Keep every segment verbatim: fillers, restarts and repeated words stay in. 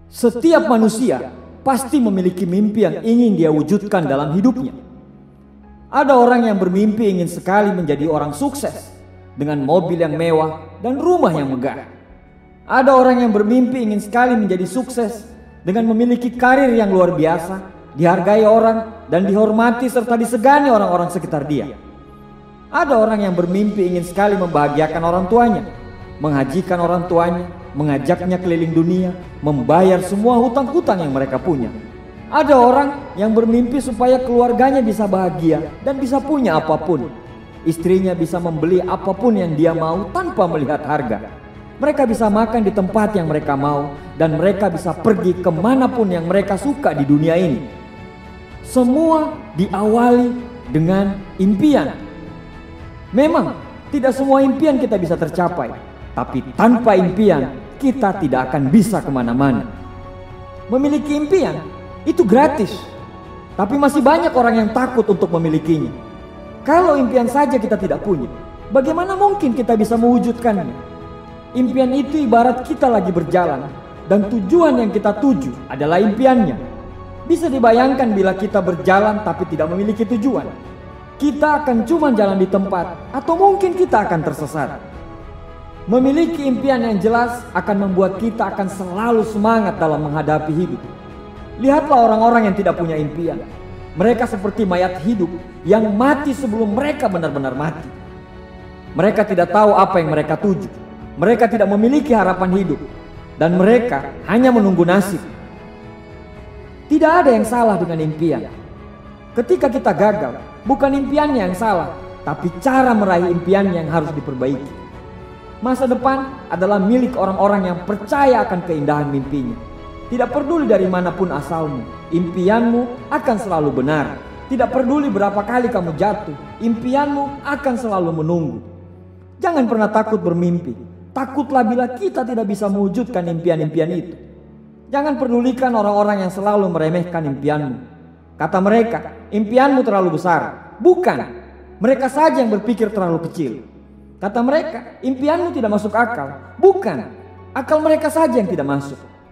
Setiap manusia pasti memiliki mimpi yang ingin dia wujudkan dalam hidupnya. Ada orang yang bermimpi ingin sekali menjadi orang sukses dengan mobil yang mewah dan rumah yang megah. Ada orang yang bermimpi ingin sekali menjadi sukses dengan memiliki karir yang luar biasa, dihargai orang dan dihormati serta disegani orang-orang sekitar dia. Ada orang yang bermimpi ingin sekali membahagiakan orang tuanya, menghajikan orang tuanya, mengajaknya keliling dunia, membayar semua hutang-hutang yang mereka punya. Ada orang yang bermimpi supaya keluarganya bisa bahagia dan bisa punya apapun. Istrinya bisa membeli apapun yang dia mau tanpa melihat harga. Mereka bisa makan di tempat yang mereka mau dan mereka bisa pergi kemanapun yang mereka suka di dunia ini. Semua diawali dengan impian. Memang tidak semua impian kita bisa tercapai, tapi tanpa impian kita tidak akan bisa kemana-mana. Memiliki impian itu gratis, tapi masih banyak orang yang takut untuk memilikinya. Kalau impian saja kita tidak punya, bagaimana mungkin kita bisa mewujudkannya? Impian itu ibarat kita lagi berjalan dan tujuan yang kita tuju adalah impiannya. Bisa dibayangkan bila kita berjalan tapi tidak memiliki tujuan. Kita akan cuma jalan di tempat atau mungkin kita akan tersesat. Memiliki impian yang jelas akan membuat kita akan selalu semangat dalam menghadapi hidup. Lihatlah orang-orang yang tidak punya impian. Mereka seperti mayat hidup yang mati sebelum mereka benar-benar mati. Mereka tidak tahu apa yang mereka tuju. Mereka tidak memiliki harapan hidup. Dan mereka hanya menunggu nasib. Tidak ada yang salah dengan impian. Ketika kita gagal, bukan impiannya yang salah, tapi cara meraih impiannya yang harus diperbaiki. Masa depan adalah milik orang-orang yang percaya akan keindahan mimpinya. Tidak peduli dari manapun asalmu, impianmu akan selalu benar. Tidak peduli berapa kali kamu jatuh, impianmu akan selalu menunggu. Jangan pernah takut bermimpi. Takutlah bila kita tidak bisa mewujudkan impian-impian itu. Jangan pedulikan orang-orang yang selalu meremehkan impianmu. Kata mereka, impianmu terlalu besar. Bukan, mereka saja yang berpikir terlalu kecil. Kata mereka, impianmu tidak masuk akal. Bukan, akal mereka saja yang tidak masuk.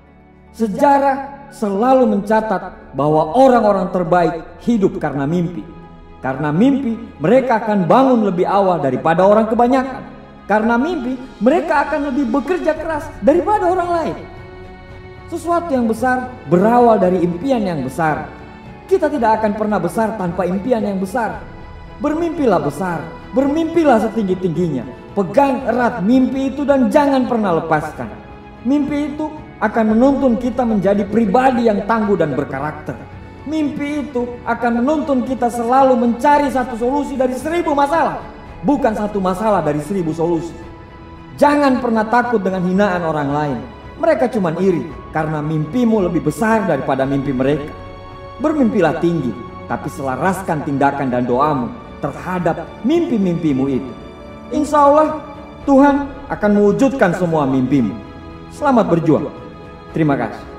Sejarah selalu mencatat bahwa orang-orang terbaik hidup karena mimpi. Karena mimpi, mereka akan bangun lebih awal daripada orang kebanyakan. Karena mimpi, mereka akan lebih bekerja keras daripada orang lain. Sesuatu yang besar berawal dari impian yang besar. Kita tidak akan pernah besar tanpa impian yang besar. Bermimpilah besar, bermimpilah setinggi-tingginya. Pegang erat mimpi itu dan jangan pernah lepaskan. Mimpi itu akan menuntun kita menjadi pribadi yang tangguh dan berkarakter. Mimpi itu akan menuntun kita selalu mencari satu solusi dari seribu masalah, bukan satu masalah dari seribu solusi. Jangan pernah takut dengan hinaan orang lain. Mereka cuma iri karena mimpimu lebih besar daripada mimpi mereka. Bermimpilah tinggi, tapi selaraskan tindakan dan doamu terhadap mimpi-mimpimu itu. Insya Allah Tuhan akan mewujudkan semua mimpimu. Selamat berjuang. Terima kasih.